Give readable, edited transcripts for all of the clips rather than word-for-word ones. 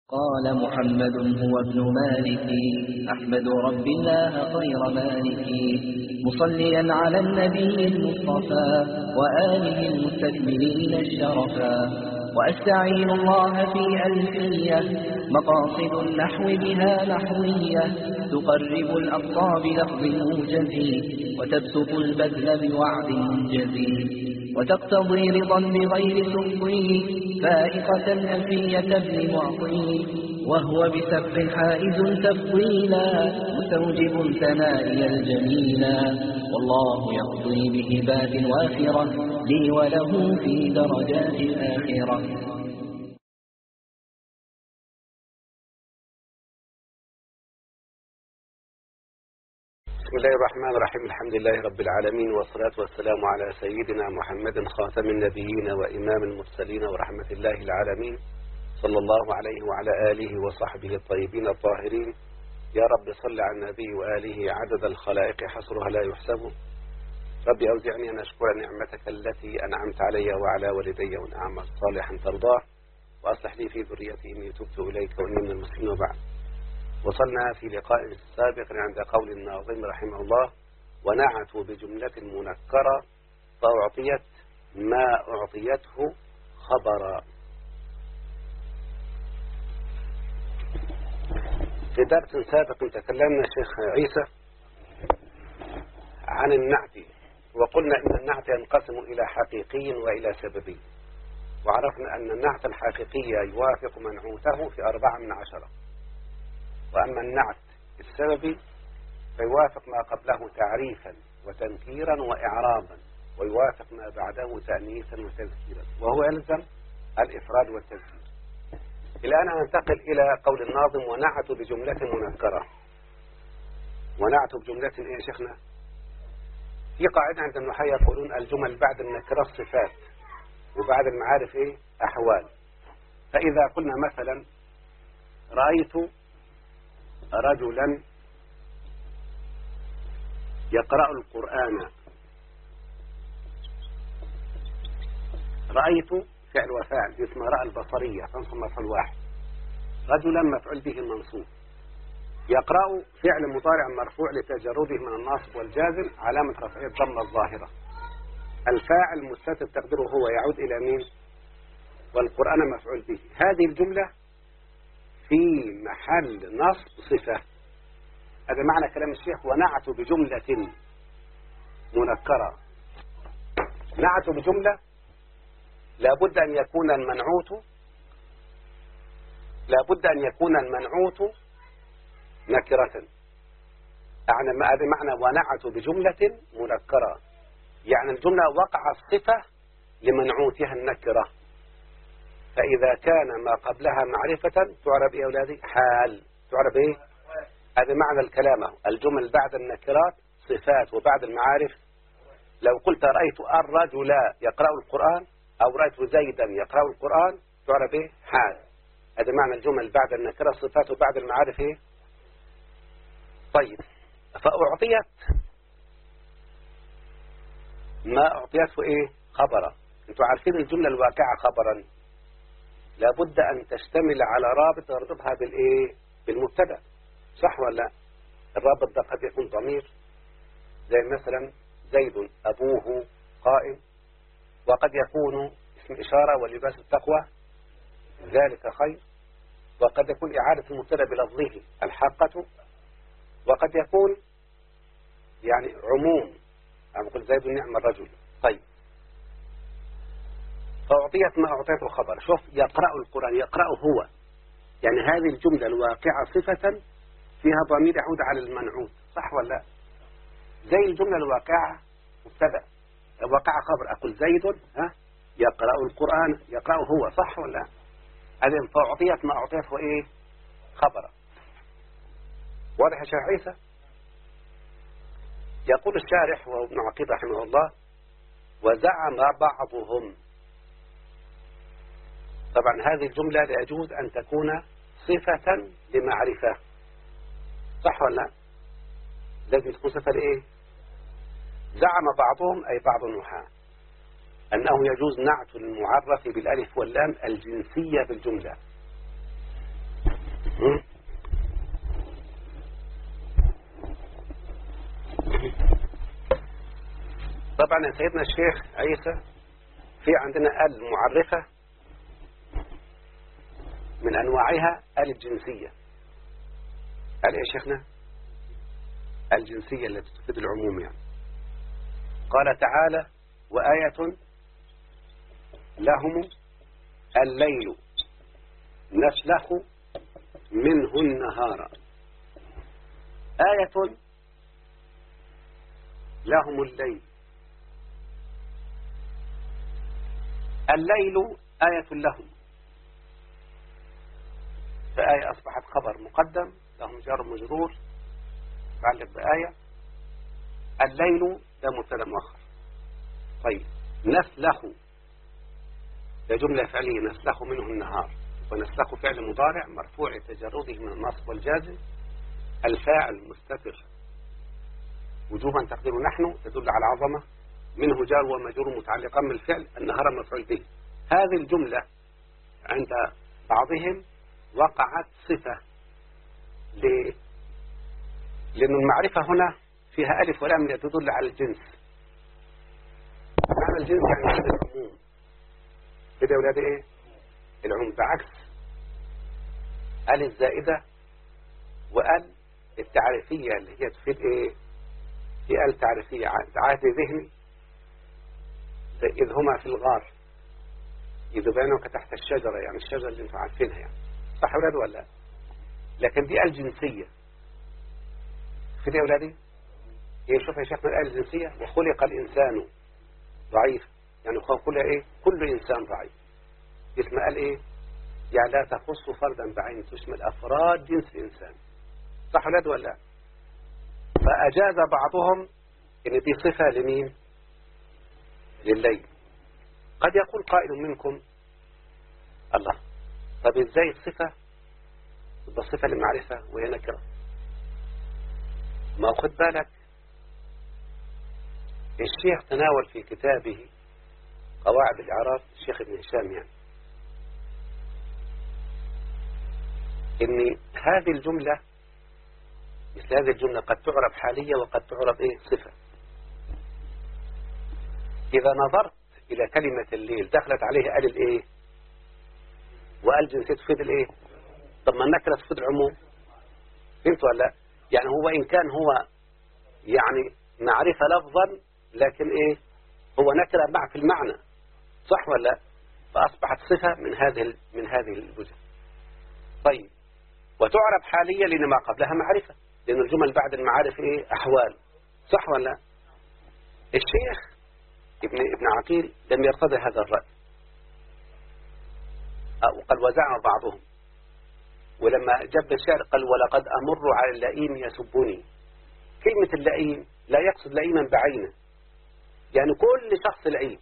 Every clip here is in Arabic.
قال محمد هو ابن مالك أحمد رب الله خير مالك مصليا على النبي المصطفى وآله المستكملين الشرفا وأستعين الله في ألفية مقاصد النحو بها نحوية تقرب الأقصى بلفظ موجز وتبسط البذل بوعد منجز وتقتضي رضا بغير سخطي فائقة ألفية ابن معطي وهو بسبح حائز تفضيلا مستوجب ثنائي الجميلا والله يقضي بهبات وافرة لي وله في درجات الآخرة. بسم الله الرحمن الرحيم. الحمد لله رب العالمين والصلاة والسلام على سيدنا محمد خاتم النبيين وإمام المرسلين ورحمة الله العالمين صلى الله عليه وعلى آله وصحبه الطيبين الطاهرين. يا رب صل على النبي وآله عدد الخلائق حصرها لا يحسب. ربي أوزعني أن أشكر نعمتك التي أنعمت علي وعلى والدي وأن أعمل صالحا ترضاه وأصلح لي في ذريتي إني تبت إليك وإني من المسلمين. وبعد، وصلنا في لقاء سابق عند قول الناظم رحمه الله: ونعت بجملة منكرة فأعطيت ما أعطيته خبرا. في درس سابق تكلمنا شيخ عيسى عن النعت، وقلنا إن النعت ينقسم إلى حقيقي وإلى سببي، وعرفنا أن النعت الحقيقي يوافق منعوته في 4/10، وأما النعت السببي فيوافق ما قبله تعريفا وتنكيرا وإعرابا، ويوافق ما بعده تأنيثا وتذكيرا، وهو يلزم الإفراد والتذكير. الآن ننتقل إلى قول الناظم: ونعت بجملة منكرة. ونعت بجملة إيه يا شيخنا؟ في قاعدة عند النحاة يقولون الجمل بعد النكرة صفات وبعد المعارف إيه؟ أحوال. فإذا قلنا مثلا رأيت رجلا يقرأ القرآن، رأيت فعل وفاعل اسم رأى البصرية تنصب مفعول واحد، رجلا مفعول به منصوب، يقرأ فعل مضارع مرفوع لتجرده من الناصب والجازم علامة رفعه الضمة الظاهرة، الفاعل مستتر تقديره هو يعود إلى مين؟ والقرآن مفعول به. هذه الجملة في محل نصب صفة. هذا معنى كلام الشيخ: ونعت بجملة منكرة. نعت بجملة لابد أن يكون المنعوت نكرة. هذا معنى ونعت بجملة منكرة، يعني الجملة وقع الصفة لمنعوتها النكرة، فإذا كان ما قبلها معرفة تعرب إيه يا أولادي؟ حال. تعرب إيه؟ هذا معنى الكلام. الجمل بعد النكرات صفات وبعد المعارف. لو قلت رأيت الرجل يقرأ القرآن أو رأيت زيدا يقرأ القرآن تعرب إيه؟ حال. هذا معنى الجمل بعد النكرات صفات وبعد المعارف إيه؟ طيب، فأعطيت ما أعطيته إيه؟ خبرا. أنتوا عارفين الجملة الواقعة خبرا لابد أن تشتمل على رابط يربطها بالإيه؟ بالمبتدأ، صح ولا لا؟ الرابط ده قد يكون ضمير، زي مثلا زيد أبوه قائم، وقد يكون اسم إشارة ولباس التقوى ذلك خير، وقد يكون إعادة المبتدأ بلفظه الحقة، وقد يكون يعني عموم، يعني قل زيد نعم الرجل. طيب، فأعطيت ما أعطيته خبر. شوف، يقرأ القرآن، يقرأ هو، يعني هذه الجملة الواقعة صفة فيها ضمير يعود على المنعوت، صح ولا لا؟ زي الجملة الواقعة مبتدأ، الواقعة خبر، أقول زيد يقرأ القرآن، يقرأ هو، صح ولا لا؟ هذه فأعطيت ما أعطيته إيه؟ خبر. واضح يا شيخ عيسى؟ يقول الشارح وابن عقيل رحمه الله: وزعم بعضهم. طبعا هذه الجملة لا يجوز أن تكون صفة لمعرفة، صح ولا لا؟ لازم تكون صفة لإيه؟ زعم بعضهم أي بعض النحاة أنه يجوز نعت المعرف بالألف واللام الجنسية بالجملة، طبعا يا سيدنا الشيخ عيسى في عندنا ال معرفة من أنواعها ال الجنسية. ال إيه يا شيخنا؟ الجنسية التي تفيد العموم يعني. قال تعالى وآية لهم الليل نسلخ منه النهار. آية لهم الليل. الليل آية لهم، فآية أصبحت خبر مقدم، لهم جار مجرور تعلق بآية. الليل ده مبتدا مؤخر. طيب نسلخ ده جملة فعلية، نسلخ منه النهار، ونسلخ فعل مضارع مرفوع تجرده من النصب والجازم، الفاعل مستتر وجوبا تقدير نحن تدل على العظمة، منه جار ومجرور متعلقا بالفعل، النهار مفعول به. هذه الجملة عند بعضهم وقعت صفة. ليه؟ لأن المعرفة هنا فيها ألف ولام تدل على الجنس. معنى الجنس يعني العموم كده يا ولادي ايه؟ العموم، بعكس ال الزائدة وال التعريفية اللي هي تفيد ايه؟ في ال تعريفية عهد ذهني، إذ هما في الغار إذ بينك تحت الشجرة، يعني الشجرة اللي انتم عارفينها يعني، صح يا ولاد ولا؟ لكن دي الجنسية كده يا ولادي. هي شوف يا شيخنا الآية الجنسية وخلق الإنسان ضعيف، يعني خلق ايه؟ كل إنسان ضعيف. اسم قال ايه؟ يعني لا تخص فردا بعين، تشمل أفراد جنس الإنسان، صح ولاد ولا؟ فأجاز بعضهم إن دي صفة لمين؟ لليل. قد يقول قائل منكم الله، طب ازاي الصفة تبقى صفة للمعرفة وهي نكرة؟ ما خد بالك الشيخ تناول في كتابه قواعد الإعراب، الشيخ ابن هشام يعني، إن هذه الجملة مثل هذه الجملة قد تعرب حالية وقد تعرب إيه؟ صفة. إذا نظرت إلى كلمة الليل دخلت عليه ال الإيه؟ وال جنسية تفيد الإيه؟ طب ما النكرة تفيد العموم، فهمت ولا لا؟ يعني هو إن كان هو يعني معرفة لفظا لكن إيه؟ هو نكرة مع في المعنى، صح ولا لا؟ فأصبحت صفة من هذه الوجه. طيب وتعرب حالية لأن ما قبلها معرفة، لأن الجمل بعد المعارف إيه؟ أحوال، صح ولا لا؟ الشيخ ابن عقيل لم يرتضي هذا الرأي، وقال وزعم بعضهم، ولما جاب الشعر قال ولقد أمر على اللئيم يسبني. كلمة اللئيم لا يقصد لئيما بعينه، يعني كل شخص لئيم.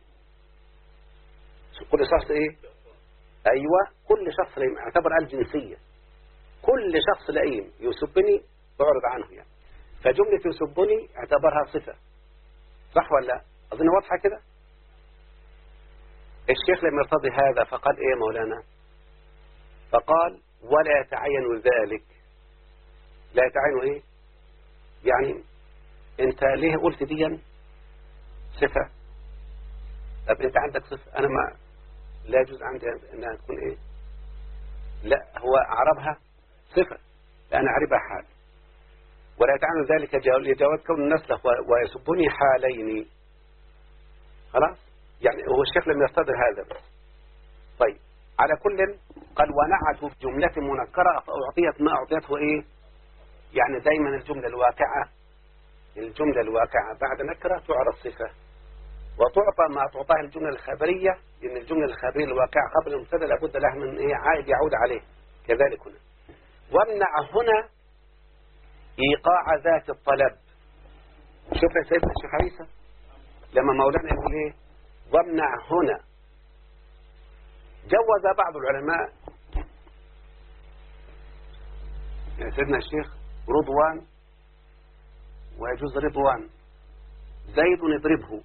كل شخص إيه؟ أيوة كل شخص لئيم، اعتبر الجنسية، كل شخص لئيم يسبني تعرض عنه يعني. فجملة يسبني اعتبرها صفة، صح ولا؟ أظن واضحة كده. الشيخ لم يرتضي هذا فقال إيه مولانا؟ فقال ولا يتعين ذلك. لا يتعين إيه؟ يعني أنت ليه قلت دي صفة؟ طب أنت عندك صفة، أنا ما لا يجوز عندي أنها تكون إيه؟ لا هو أعربها صفة لأن أعربها حال. ولا يتعين ذلك لجواز كون الناس له ويسبني حالين. خلاص يعني هو الشيخ لم يرتضي هذا بس. طيب على كل قال ونعت بجملة منكرة فأعطيت ما أعطيته إيه؟ يعني دايما الجملة الواقعة بعد نكرة تعرف صفة، وتعطى ما تعطاه الجملة الخبرية، لأن الجملة الخبرية الواقعة قبل المبتدا لابد لها من إيه؟ عائد يعود عليه. كذلك هنا وامنع هنا إيقاع ذات الطلب. شوف يا سيدنا الشيخ عيسى لما مولانا يقول إيه؟ وامنع هنا، جوز بعض العلماء يا سيدنا الشيخ رضوان ويجوز رضوان، زيد يضربه،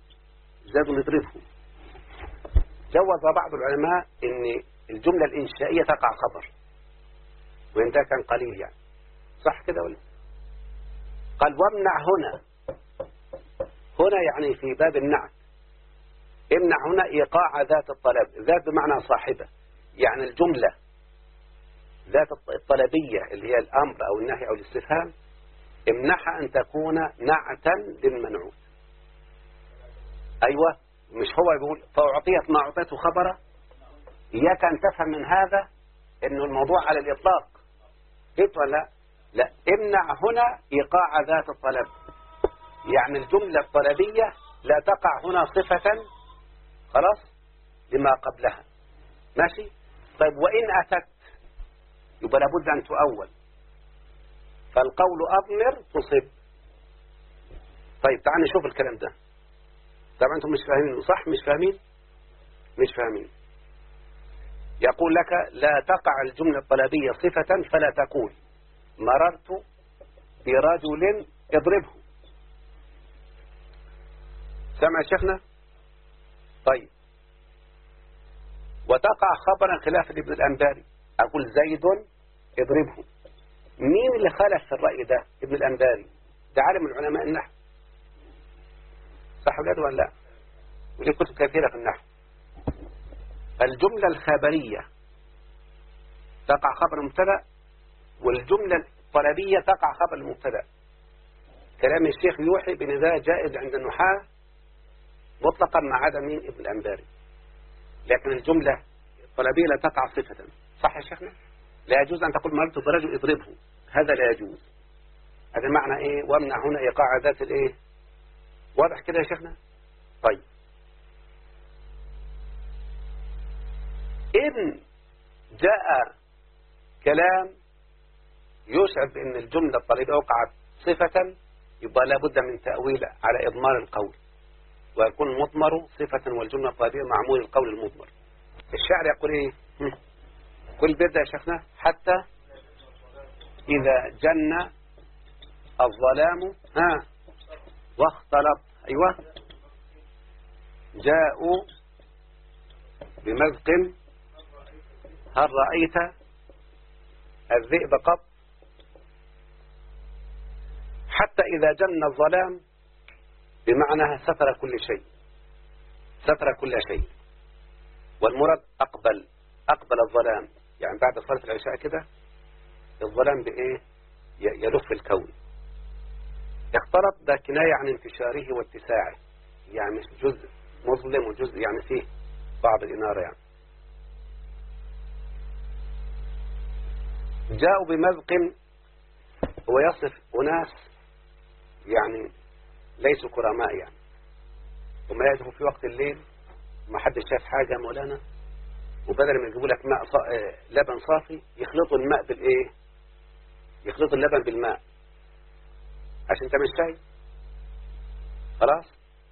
جوز بعض العلماء ان الجملة الإنشائية تقع خبر، وإن ده كان قليل يعني، صح كده ولا؟ قال وامنع هنا هنا يعني في باب النعت. امنع هنا إيقاع ذات الطلب، ذات بمعنى صاحبة، يعني الجملة ذات الطلبية اللي هي الأمر أو النهي أو الاستفهام، امنعها أن تكون نعتا للمنعوت. أيوة، مش هو يقول فأعطيت ما أعطيته خبرا؟ إياك أن تفهم من هذا إنه الموضوع على الإطلاق. إيه ولا لا؟ امنع هنا إيقاع ذات الطلب، يعني الجملة الطلبية لا تقع هنا صفة خلاص لما قبلها. ماشي؟ طيب وإن أتت يبقى لابد أن تؤول، فالقول أضمر تصب. طيب تعال نشوف الكلام ده. طبعا أنتم مش فاهمين صح؟ مش فاهمين. يقول لك لا تقع الجملة الطلبية صفة فلا تقول مررت برجل اضربه. سمع شيخنا؟ طيب وتقع خبرا خلاف ابن الأنباري، أقول زيد اضربه. مين اللي خالف في الرأي ده؟ ابن الأنباري، ده عالم من علماء النحو، صح ولا لا؟ وليه كتب كثيرة في النحو. الجملة الخبرية تقع خبر المبتدا، والجملة الطلبية تقع خبر المبتدا. كلام الشيخ يوحي بأن ذا جائز عند النحاة مطلقا ما عدا مين؟ ابن الأنباري. لكن الجملة الطلبية لا تقع صفة، صح يا شيخنا؟ لا يجوز أن تقول مررت برجل اضربه، هذا لا يجوز. هذا معنى إيه؟ وامنع هنا إيقاع ذات الإيه؟ واضح كده يا شيخنا؟ طيب إن جاء كلام يشعر بأن الجملة الطلبية وقعت صفة، يبقى لابد من تأويل على إضمار القول، ويكون المضمر صفة والجملة الطلبية معمول القول المضمر. الشعر يقول إيه؟ كل بيت يا شيخنا حتى إذا جن الظلام واختلط. أيوة، جاءوا بمزق هل رأيت الذئب قط. حتى إذا جن الظلام بمعنى ستر كل شيء، ستر كل شيء، والمراد أقبل الظلام، يعني بعد صلاة العشاء كده الظلام بإيه؟ يلف الكون. اختلط ده كناية عن انتشاره واتساعه، يعني مش جزء مظلم وجزء يعني فيه بعض الإنارة يعني. جاءوا بمزق، ويصف أناس يعني ليسوا كرماء يعني، وما يجب في وقت الليل ما حد شاف حاجة مولانا، وبدل ما يجيبوا لك ماء لبن صافي يخلطوا الماء بالإيه؟ يخلطوا اللبن بالماء عشان تعمل شاي. خلاص،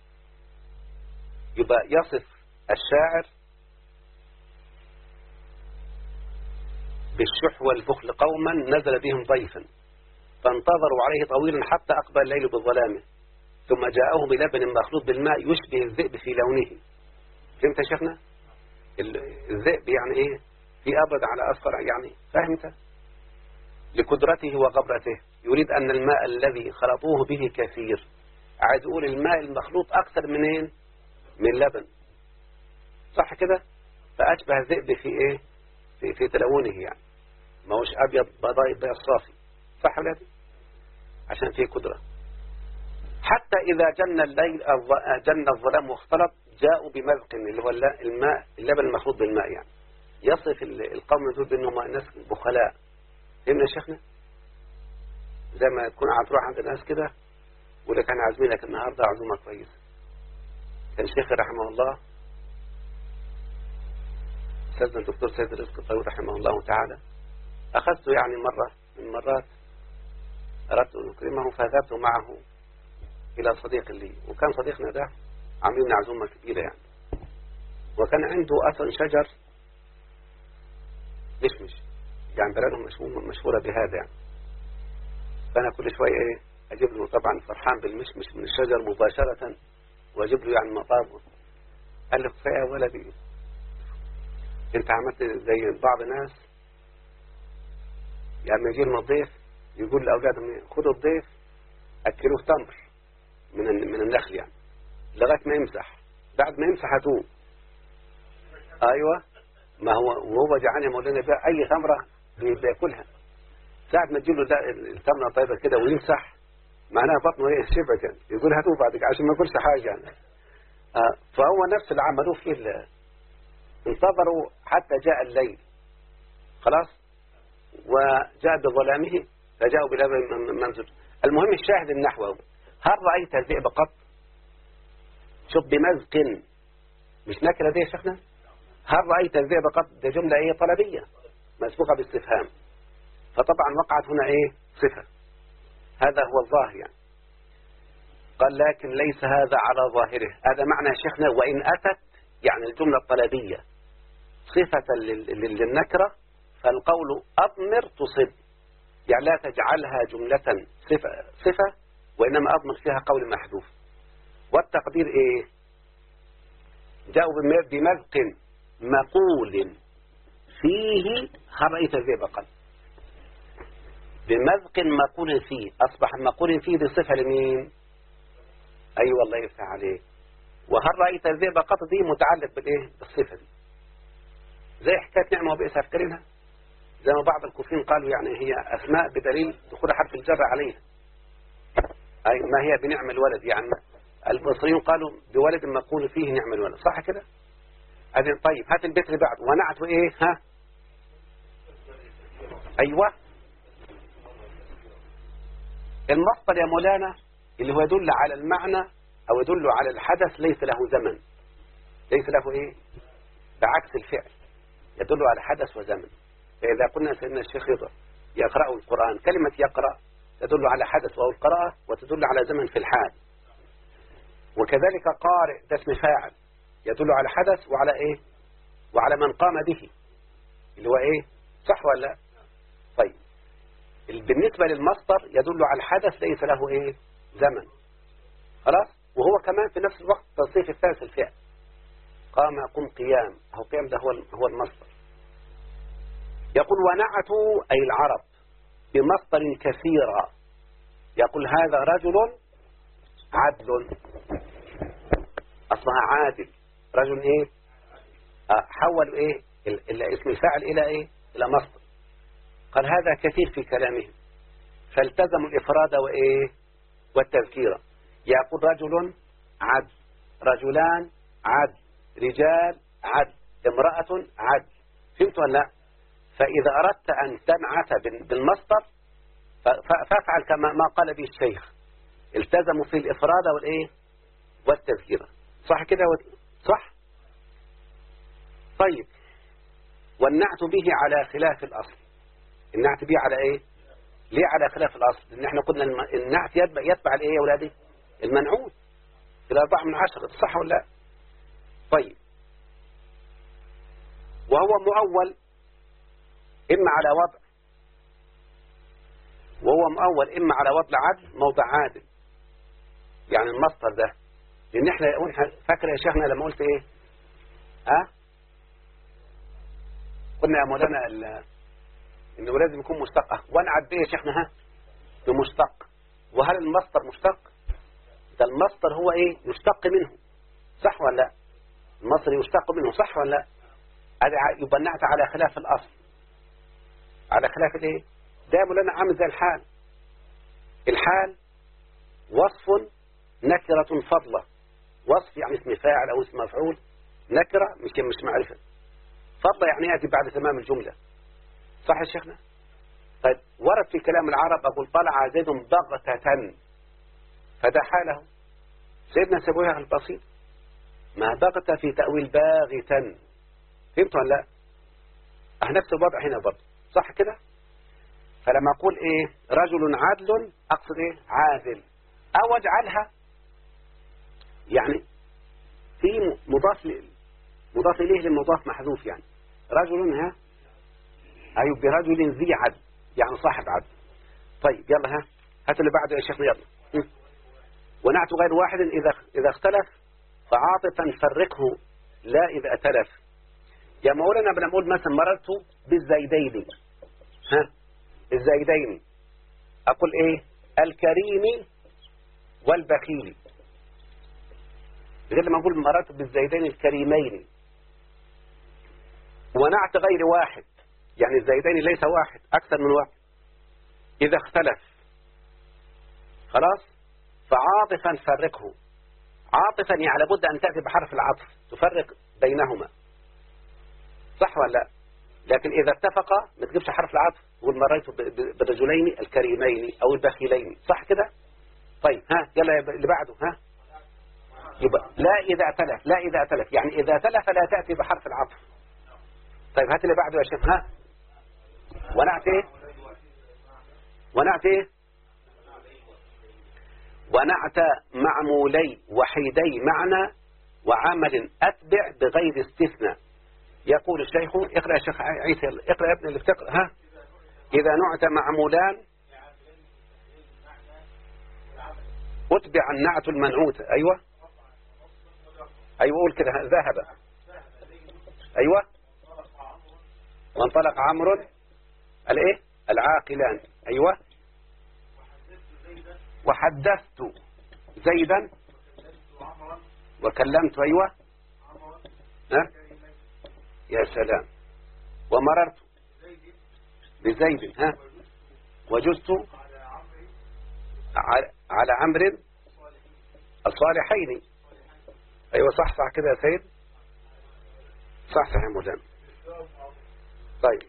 يبقى يصف الشاعر بالشح والبخل قوما نزل بهم ضيفا فانتظروا عليه طويلا حتى أقبل الليل بظلامه ثم جاءه بلبن مخلوط بالماء يشبه الذئب في لونه. فهمت يا شيخنا؟ الذئب يعني ايه؟ في أبد على أصفر يعني، فهمت؟ لقدرته وغبرته يريد أن الماء الذي خلطوه به كثير، عايز يقول الماء المخلوط أكثر منين؟ من لبن، صح كده؟ فأشبه الذئب في ايه؟ في تلونه يعني، ما هوش أبيض بيض صافي، صح ولا لا؟ عشان فيه قدرة. حتى إذا جن الظلام واختلط جاءوا بمزق اللي هو الماء، اللبن المخلوط بالماء يعني، يصف القوم دول بأنهم ناس بخلاء. فهمنا يا شيخنا؟ زي ما تكون هتروح عند الناس كده يقول لك أنا عازمينك النهارده عزومة كويسة. كان شيخي رحمه الله أستاذنا الدكتور سيد رزق الطويل رحمه الله تعالى، أخذته يعني مرة من المرات أردت أن أكرمه فذهبت معه إلى صديق لي، وكان صديقنا ده عاملين عزومة كبيرة يعني، وكان عنده أصلا شجر مشمش يعني بلدهم مشهورة بهذا يعني. فأنا كل شوية إيه أجيب له، طبعا فرحان بالمشمش من الشجر مباشرة، وأجيب له يعني مطابه. قال له كفاية يا ولدي، أنت عملت زي بعض الناس يعني يجي لنا الضيف يقول لأولادهم خذوا الضيف أكلوه تمر من النخل يعني لغاية ما يمسح. بعد ما يمسح هتوه. أيوة، ما هو وهو جعان يا مولانا بقى أي ثمرة بياكلها. ساعة ما تجيله الثمرة طيبة كده ويمسح معناها بطنه ايه شبعت يعني، يقول هاتوه بعدك عشان ما ياكلش حاجة يعني. فهو نفس اللي عملوه فيه. انتظروا حتى جاء الليل خلاص وجاء بظلامه فجاءوا بلبن منزل. المهم الشاهد النحو، هل رأيت الذئب قط؟ شوف بمزق مش نكرة دي يا شيخنا. هل رأيت الذئب قط ده جملة ايه طلبية مسبوقة باستفهام، فطبعا وقعت هنا ايه صفة. هذا هو الظاهر يعني. قال لكن ليس هذا على ظاهره. هذا معنى يا شيخنا وإن أتت يعني الجملة الطلبية صفة للنكرة فالقول أضمر تصب، يعني لا تجعلها جملة صفة وإنما أضمر فيها قول محذوف. والتقدير إيه؟ جاءوا بمذق مقول فيه هل رأيت الذئب قط. بمذق مقول فيه، أصبح مقول فيه دي صفة لمين؟ أي والله يفتح عليه. وهل رأيت الذئب قط دي متعلق بالإيه؟ بالصفة دي، زي حكاية نعمة وبئس أفكرينها، زي ما بعض الكوفيين قالوا يعني هي أسماء بدليل دخول حرف الجر عليها، أي ما هي بنعم الولد يعني. البصريين قالوا بولد مقول فيه نعم الولد، صح كده؟ طيب هات البيت اللي بعد ونعت إيه؟ ها؟ أيوة، المصدر يا مولانا اللي هو يدل على المعنى أو يدل على الحدث ليس له زمن، ليس له إيه؟ بعكس الفعل يدل على حدث وزمن. فإذا قلنا سيدنا الشيخ يقرأ القرآن، كلمة يقرأ تدل على حدث وهو القراءة وتدل على زمن في الحال. وكذلك قارئ ده اسم فاعل يدل على حدث وعلى إيه؟ وعلى من قام به اللي هو إيه؟ صح ولا لا؟ طيب بالنسبة للمصدر يدل على الحدث ليس له إيه؟ زمن خلاص. وهو كمان في نفس الوقت تصريف الثالث الفعل قام قم قيام، أو قيام ده هو المصدر. يقول ونعتوا أي العرب بمصدر كثيرا، يقول هذا رجل عدل، أصلها عادل، رجل إيه؟ حول إيه؟ اسم الفاعل إلى إيه؟ إلى مصدر. قال هذا كثير في كلامهم فالتزموا الإفراد وإيه؟ والتذكير. يقول رجل عدل، رجلان عدل، رجال عدل، امرأة عدل. فهمت ولا لا؟ فإذا أردت أن تنعت بالمصدر فافعل كما ما قال به الشيخ، التزموا في الإفراد والإيه؟ والتذكير. صح كده؟ صح؟ طيب والنعت به على خلاف الأصل. النعت به على إيه؟ ليه على خلاف الأصل؟ لأن احنا قلنا النعت يتبع الإيه يا ولادي؟ المنعوت في 4/10، صح ولا لا؟ طيب وهو مؤول إما على وضع عدل موضع عادل، يعني المصدر ده. لأن احنا فاكر يا شيخنا لما قلت إيه؟ قلنا يا مولانا إنه لازم يكون مشتق. وانعد بيه يا شيخنا بمشتق. وهل المصدر مشتق؟ ده المصدر هو إيه؟ يشتق منه، صح ولا لا؟ المصدر يشتق منه، صح ولا لا؟ هذا يبقى نعت على خلاف الأصل، على خلاف الإيه؟ ده يا مولانا عامل زي الحال. الحال وصف نكرة فضلة، وصف يعني اسم فاعل أو اسم مفعول، نكرة مش معرفة، فضلة يعني يأتي بعد تمام الجملة، صح يا شيخنا؟ طيب ورد في كلام العرب أقول طلع زيد بغتة، فده حاله. سيدنا سبويها البسيط ما بغت في تأويل باغتا. فهمت ولا لا؟ نفس الوضع هنا برضه، صح كده؟ فلما أقول إيه رجل عدل أقصد إيه عادل، أو أجعلها يعني في مضاف إليه للمضاف محذوف، يعني رجل أيوب برجل ذي عدل يعني صاحب عدل. طيب يلا هات اللي بعده يا شيخنا يلا. ونعت غير واحد إذا اختلف فعاطفا فرقه لا إذا أتلف. يا مولانا بنقول مثلا مررت بالزيدين، الزيدين أقول إيه الكريم والبخيل، غير لما نقول مررت بالزيدين الكريمين. ونعت غير واحد، يعني الزيدين ليس واحد، أكثر من واحد. إذا اختلف خلاص فعاطفا فرقه. عاطفا يعني لابد أن تأتي بحرف العطف تفرق بينهما، صح ولا لا؟ لكن إذا اتفقا ما تجيبش حرف العطف تقول مريت بالرجلين الكريمين أو البخيلين، صح كده؟ طيب ها يلا اللي بعده ها. يبقى لا إذا اتلف، لا إذا اتلف يعني إذا تلف لا تأتي بحرف العطف. طيب هات اللي بعده يا شيخ ها. ونعت ايه؟ ونعت ايه؟ ونعت معمولي وحيدي معنى وعمل أتبع بغير استثناء. يقول الشيخ اقرأ يا شيخ عيسى، اقرأ يا ابن اللي بتقرأ ها. إذا نعت معمولان أتبع النعت المنعوت. أيوة أيوة قول كده ذهب. أيوة وانطلق عمرو الايه العاقلان. أيوة وحدثت زيدا وكلمت. أيوة ها يا سلام. ومررت بزيد ها وجزت على عمرو الصالحين. أيوة صح صح كده يا سيد، صح صح يا مولانا. طيب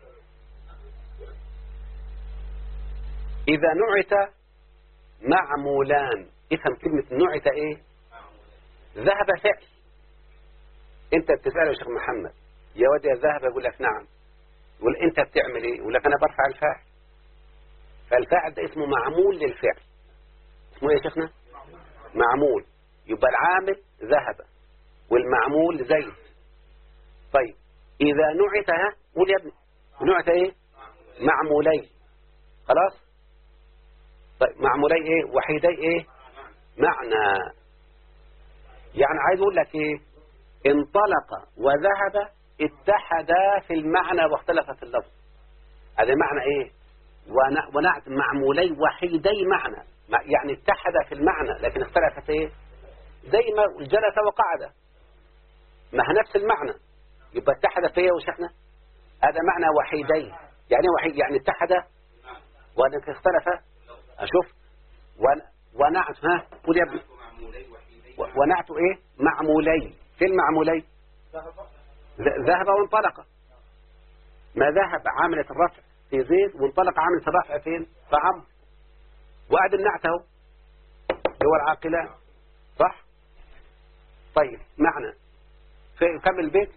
إذا نعت معمولان، افهم كلمة نعت ايه؟ ذهب فعل. انت بتسأله يا شيخ محمد يا ودي ذهب، يقول لك نعم. يقول انت بتعمل ايه؟ يقول لك انا برفع الفاعل. فالفاعل ده اسمه معمول للفعل. اسمه ايه يا شيخنا؟ معمول. يبقى العامل ذهب والمعمول زيد. طيب إذا نعت ها قول يا ابني نعت ايه؟ معمولي. خلاص. طيب معمولي ايه؟ وحيدي ايه؟ معنى. يعني عايز اقول لك ايه؟ انطلق وذهب اتحدا في المعنى واختلفا في اللفظ. هذا معنى ايه؟ ونعت معمولي وحيدي معنى، يعني اتحدا في المعنى لكن اختلفت في ايه؟ زي ما جلس وقعد ما هي نفس المعنى، يبقى اتحد في ايه وشحنا؟ هذا معنى وحيدي. يعني وحيد يعني اتحد وانك اختلف. اشوف ونعت ها قول يا ابني ونعت ايه؟ معمولي. في المعمولي ذهب وانطلق. ما ذهب عاملة الرفع في زيد وانطلق عاملة الرفع فين؟ فعمر. وقعد النعت اهو هو العاقلان، صح؟ طيب معنى كمل البيت.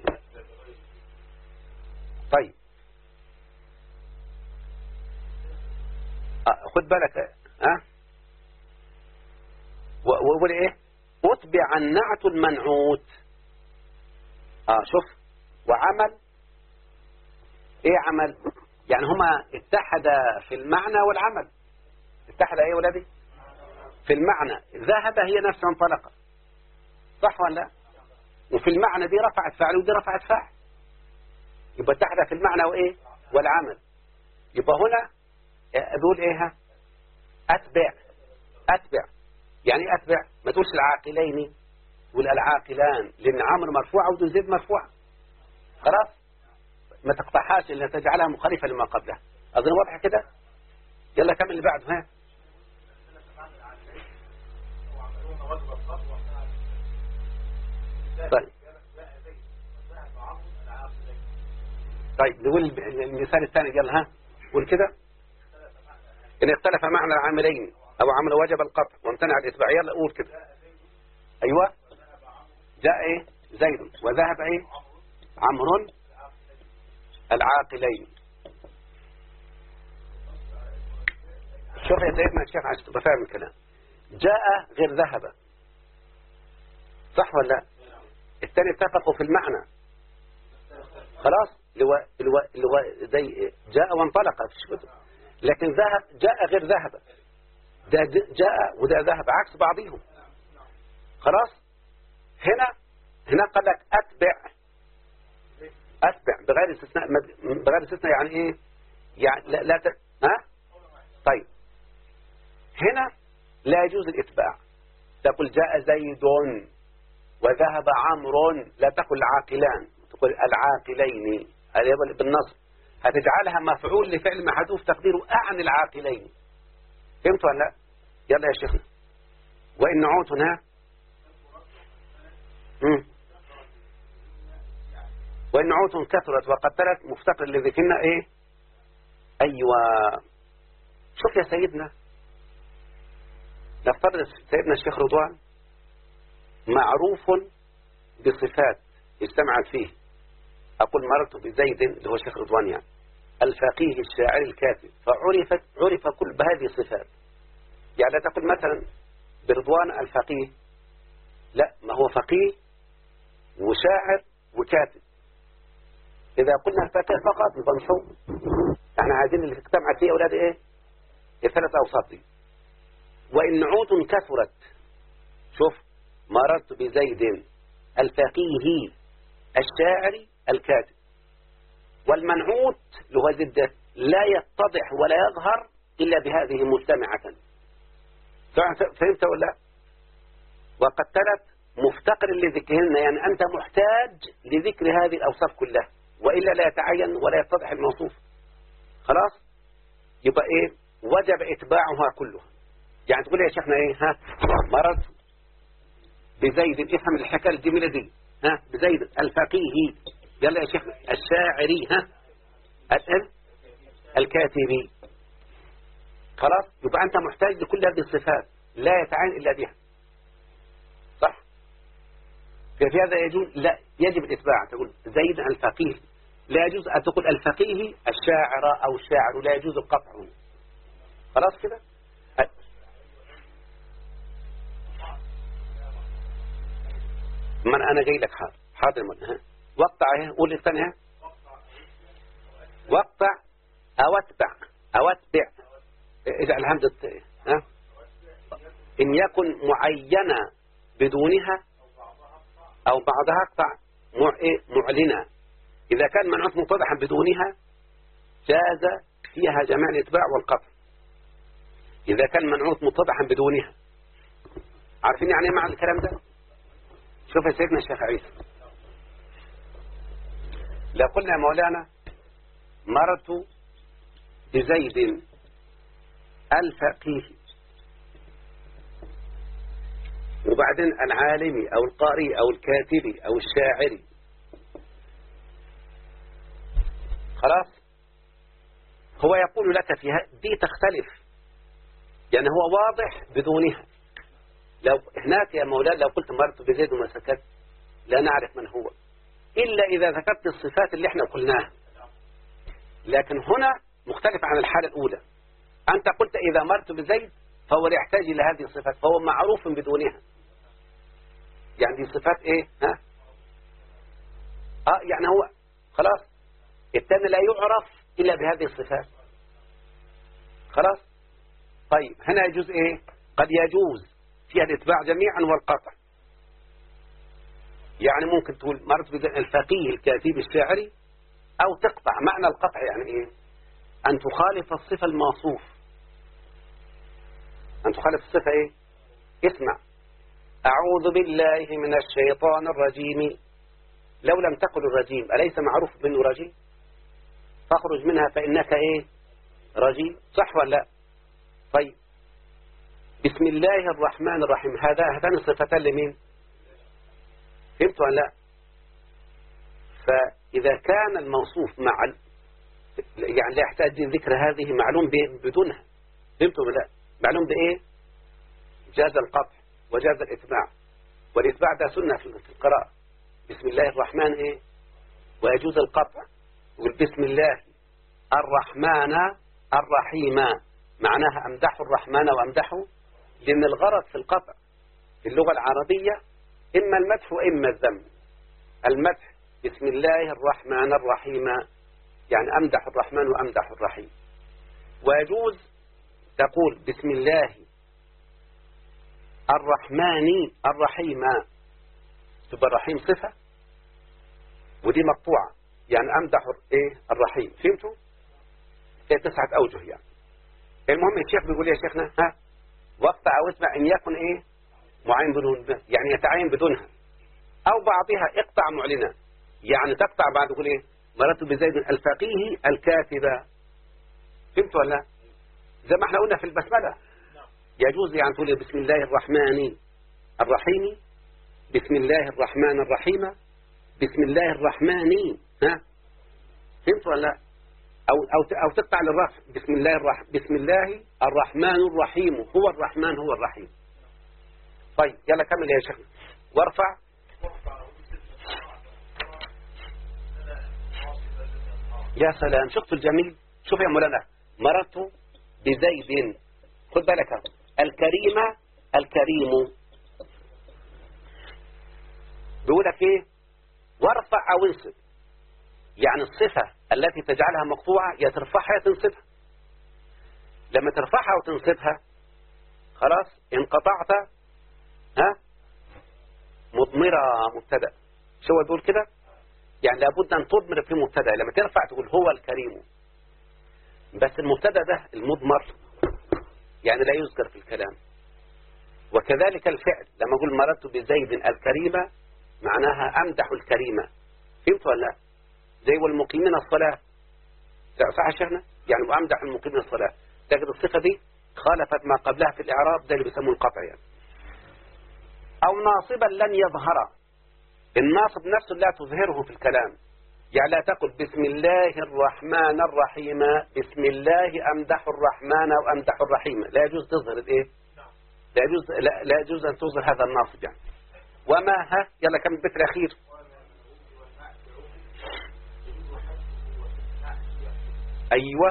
طيب خد بالك ها. وقول ايه؟ اتبع النعت المنعوت. شوف وعمل ايه؟ عمل يعني هما اتحدا في المعنى والعمل. اتحدا ايه ولادي؟ في المعنى. ذهب هي نفس انطلق، صح ولا لا؟ وفي المعنى دي رفعت فاعل ودي رفعت فاعل، يبقى اتحدا في المعنى وايه؟ والعمل. يبقى هنا بقول ايه؟ اتبع. اتبع يعني اتبع ما تقولش العاقلين، تقول العاقلان لان عمرو مرفوعه وزيد مرفوعه. خلاص ما تقطعهاش الا تجعلها مخالفه لما قبلها. اظن واضح كده. يلا كمل اللي بعده ها. طيب نقول المثال الثاني. يلا ها قول كده. إن اختلف معنى العاملين أو عمل وجب القطع وامتنع الإتباع. يلا قول كده. أيوة جاء إيه؟ زيد وذهب إيه؟ عمرو العاقلين. شوف يا سيدنا الشيخ عشان تبقى فاهم الكلام. جاء غير ذهب، صح ولا لا؟ الثاني اتفقوا في المعنى. خلاص اللي زي جاء وانطلق. لكن ذهب جاء غير ذهب. ده جاء وده ذهب عكس بعضهم. خلاص. هنا قال لك اتبع بغير استثناء. بغير استثناء يعني ايه؟ يعني لا ها؟ طيب هنا لا يجوز الاتباع تقول جاء زيد وذهب عمرو، لا تقل العاقلان، تقول العاقلين بالنصب، هتجعلها مفعول لفعل محذوف تقديره أعني العاقلين. فهمت ولا لا؟ يلا يا شيخنا. وإن نعوت هنا وإن نعوت كثرت وقتلت مفتقر لذكرنا إيه؟ أيوة. شوف يا سيدنا، نفترض سيدنا الشيخ رضوان معروف بصفات اجتمعت فيه. أقول مررت بزيد اللي هو الشيخ رضوان يعني الفقيه الشاعر الكاتب، عرف كل بهذه الصفات. يعني لا تقول مثلا برضوان الفقيه، لا، ما هو فقيه وشاعر وكاتب. إذا قلنا الفقيه فقط نضمحه، احنا عايزين اللي اجتمعت فيه أولاد إيه؟ الثلاث أوساط دي. وإن نعوت كثرت، شوف، مررت بزيد الفقيه الشاعر الكاتب. والمنعوت اللي هو زد لا يتضح ولا يظهر إلا بهذه مجتمعة. فهمت ولا لا؟ وقتلت مفتقر لذكرهن، يعني أنت محتاج لذكر هذه الأوصاف كلها، وإلا لا يتعين ولا يتضح الموصوف. خلاص؟ يبقى إيه؟ وجب إتباعها كلها. يعني تقول يا شيخنا إيه؟ ها، مرض بزيد، افهم الحكاية الجميلة دي. ها، بزيد الفقيه، يلا يا شيخنا الشاعري، ها، أسأل الكاتبي. خلاص؟ يبقى أنت محتاج لكل هذه الصفات لا يتعين إلا بها. صح؟ في هذا يجوز؟ لا، يجب الإتباع. تقول زيد الفقيه، لا يجوز أن تقول الفقيه الشاعر أو الشاعر، لا يجوز القطع. خلاص كده؟ من أنا جاي لك حاضر من ها وقطع. قول الثانية. وقطع أو أتبع اجعل الهمزة ها إن يكن معينة بدونها أو بعضها اقطع معلنة. إذا كان منعوت متضحا بدونها جاز فيها جميع الاتباع والقطع. إذا كان منعوت متضحا بدونها، عارفين يعني معنى الكلام ده؟ شوف يا سيدنا الشيخ عيسى، لو قلنا يا مولانا مررت بزيد الفقيه، وبعدين العالمي أو القارئ أو الكاتبي أو الشاعري، خلاص، هو يقول لك فيها دي تختلف، يعني هو واضح بدونها. لو هناك يا مولانا لو قلت مررت بزيد وما سكت لا نعرف من هو، إلا إذا ذكرت الصفات اللي احنا قلناها. لكن هنا مختلف عن الحالة الأولى. أنت قلت إذا مررت بزيد فهو لا يحتاج إلى هذه الصفات، فهو معروف بدونها. يعني دي صفات إيه؟ ها؟ يعني هو خلاص الثاني لا يعرف إلا بهذه الصفات. خلاص. طيب هنا يجوز إيه؟ قد يجوز فيها الاتباع جميعا والقطع. يعني ممكن تقول مرت الفقيه الكاتب الشاعري، أو تقطع. معنى القطع يعني إيه؟ أن تخالف الصفة الموصوف. أن تخالف الصفة إيه؟ اسمع، أعوذ بالله من الشيطان الرجيم. لو لم تقل الرجيم أليس معروف بأنه رجيم؟ فاخرج منها فإنك إيه؟ رجيم. صح ولا لا؟ طيب بسم الله الرحمن الرحيم، هذان الصفتان لمين؟ فهمت ولا لا؟ فإذا كان الموصوف مع يعني لا يحتاج ذكر هذه معلوم بدونها. فهمت ولا لا؟ معلوم بإيه؟ جاز القطع وجاز الإتباع، والإتباع ده سنة في القراءة. بسم الله الرحمن إيه؟ ويجوز القطع. بسم الله الرحمن الرحيم، معناها أمدح الرحمن وأمدحه، لأن الغرض في القطع في اللغة العربية إما المدح وإما الذم. المدح بسم الله الرحمن الرحيم، يعني أمدح الرحمن وأمدح الرحيم. ويجوز تقول بسم الله الرحمن الرحيم، تبقى الرحيم صفة ودي مقطوعة، يعني أمدح إيه؟ الرحيم. فهمتوا؟ هي 9 أوجه يعني. المهم الشيخ بيقول يا شيخنا ها وقطع واسمع إن يكن إيه؟ معين بدون يعني يتعين بدونها، أو بعضها اقطع معلنا، يعني تقطع بعد تقول إيه مررت بزيد الفقيه الكاتبة. فهمت ولا لا؟ زي ما احنا قلنا في البسملة يجوز يعني تقول بسم الله الرحمن الرحيم، بسم الله الرحمن الرحيم، بسم الله الرحمن. ها فهمت ولا لا؟ أو تقطع للرفع بسم الله الرحمن الرحيم، هو الرحمن هو الرحيم. طيب يلا كمل يا شيخ. وارفع يا سلام، شفت الجميل. شوف يا مولانا، مررت بزيد، خد بالك الكريمة الكريم، بيقول لك ايه وارفع او انصب، يعني الصفة التي تجعلها مقطوعة يا ترفعها يا تنصبها. لما ترفعها وتنصبها خلاص انقطعت. ها مضمرة مبتدا، شو هو بيقول كده؟ يعني لابد أن تضمر في مبتدا. لما ترفع تقول هو الكريم، بس المبتدا ده المضمر يعني لا يذكر في الكلام. وكذلك الفعل لما أقول مررت بزيد الكريمة معناها أمدح الكريمة. فهمت ولا لا؟ زي والمقيمين الصلاة، صح يا شيخنا؟ يعني أمدح المقيمين الصلاة، تجد الصفة دي خالفت ما قبلها في الإعراب، ده اللي بيسموه القطع يعني. أو ناصبا لن يظهر، الناصب نفسه لا تظهره في الكلام، يعني لا تقل بسم الله الرحمن الرحيم، بسم الله أمدح الرحمن أو أمدح الرحيم، لا يجوز تظهر الإيه؟ لا يجوز أن تظهر هذا الناصب يعني. وما ها يلا كم البيت الأخير. أيوة.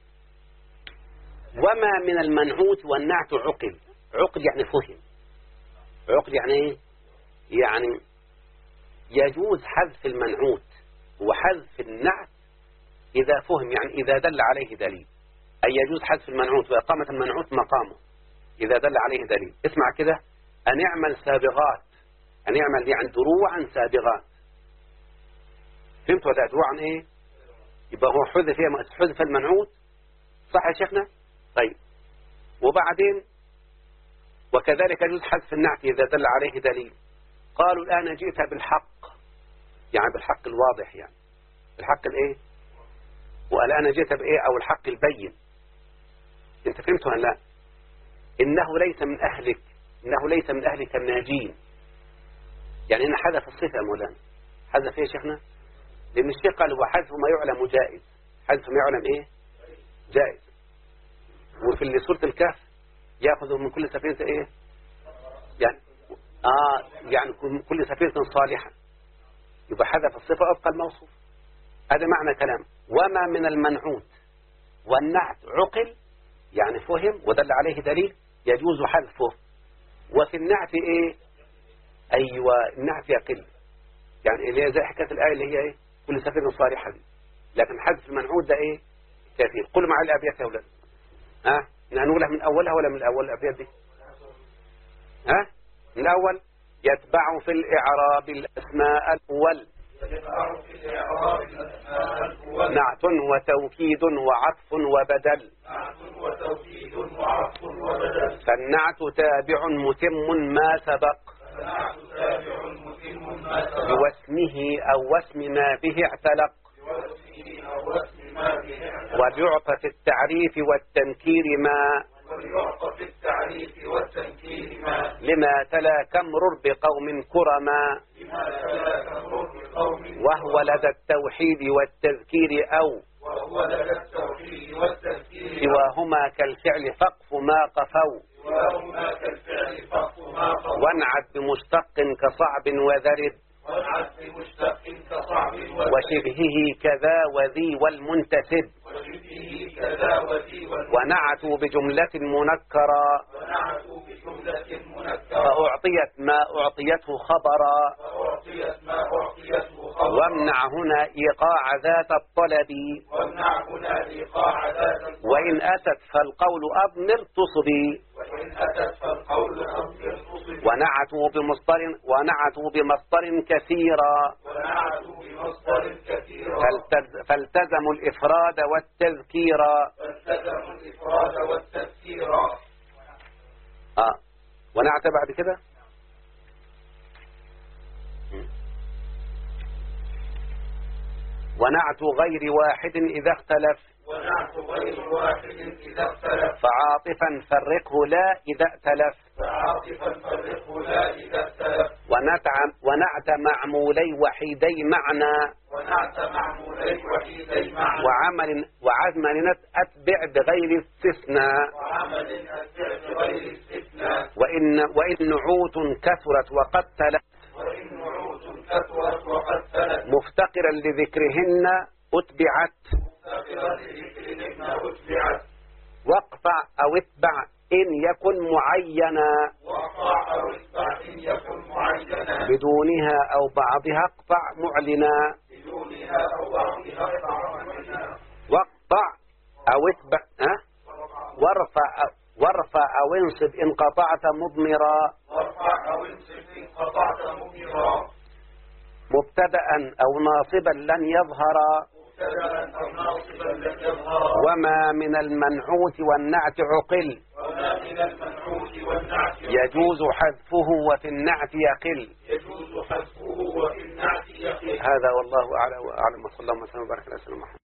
وما من المنعوت والنعت عقل. عقل يعني فهم. عقل يعني ايه؟ يعني يجوز حذف المنعوت وحذف النعت إذا فهم، يعني إذا دل عليه دليل. أي يجوز حذف المنعوت وإقامة المنعوت مقامه إذا دل عليه دليل. اسمع كده، أن يعمل سابغات، أن يعمل يعني دروعا سابغات. فهمت ولا دروعا ايه؟ يبقى هو حذف المنعوت، صح يا شيخنا؟ طيب وبعدين وكذلك يجوز حذف النعت إذا دل عليه دليل. قالوا الآن جئت بالحق، يعني بالحق الواضح، يعني بالحق الايه؟ والآن جئت بإيه؟ أو الحق البين. انت فهمت ولا لا؟ إنه ليس من أهلك، إنه ليس من أهلك الناجين. يعني إن حذف الصفة يا مولانا. حذف ايه يا شيخنا؟ لأن الشيخ قال وحذف ما يعلم جائز، حذف ما يعلم ايه؟ جائز. وفي سورة الكهف يأخذ من كل سفينة ايه؟ يعني كل سفينة صالحة، يبقى حذف الصفة أبقى الموصوف. هذا معنى كلام. وما من المنعوت والنعت عقل، يعني فهم ودل عليه دليل، يجوز حذفه. وفي النعت ايه؟ ايوه النعت يقل، يعني اللي هي زي حكاية الآية اللي هي ايه؟ كل سفينة صالحة دي. لكن حذف المنعوت ده ايه؟ كثير. قل مع الأبيات يا أولاد. ها نقولها من أولها ولا من أول الأبيات دي؟ ها من الأول. يتبع في الإعراب الأسماء الأول، نعت وتوكيد وعطف وبدل، فالنعت تابع متم ما سبق، بواسمه أو واسم ما به اعتلق، ويعطى في التعريف والتنكير ما لما تلا كمرر بقوم كرما، وهو لدى التوحيد والتذكير أو سواهما كالفعل فقف ما قفوا، وانعت بمشتق كصعب وذرد، وشبهه كذا وذي والمنتسب، ونعتوا بجملة منكرا، فأعطيت ما أعطيته خبرا، وامنع هنا إيقاع ذات الطلب، وإن أتت فالقول أضمر تصبي، ونعتوا بمصدر كثيرا، فالتزموا الإفراد والتذكيرا. ونعت بعد كده ونعت غير واحد إذا اختلف فعاطفا فرقه لا إذا ائتلف ونعت معمولي وحيدي معنى وعمل أتبع بغير استثناء وإن نعوت كثرت وقد تلت مفتقرا لذكرهن أتبعت واقطع أو اتبع إن يكن معينا بدونها أو بعضها اقطع معلنا واقطع أو اتبع وارفع أو انصب إن قطعت مضمرا مبتدأ أو ناصبا لن يظهر وما من المنعوت والنعت عقل يجوز حذفه وفي النعت يقل. هذا والله أعلم وصلى الله وسلم وبارك على سيدنا محمد.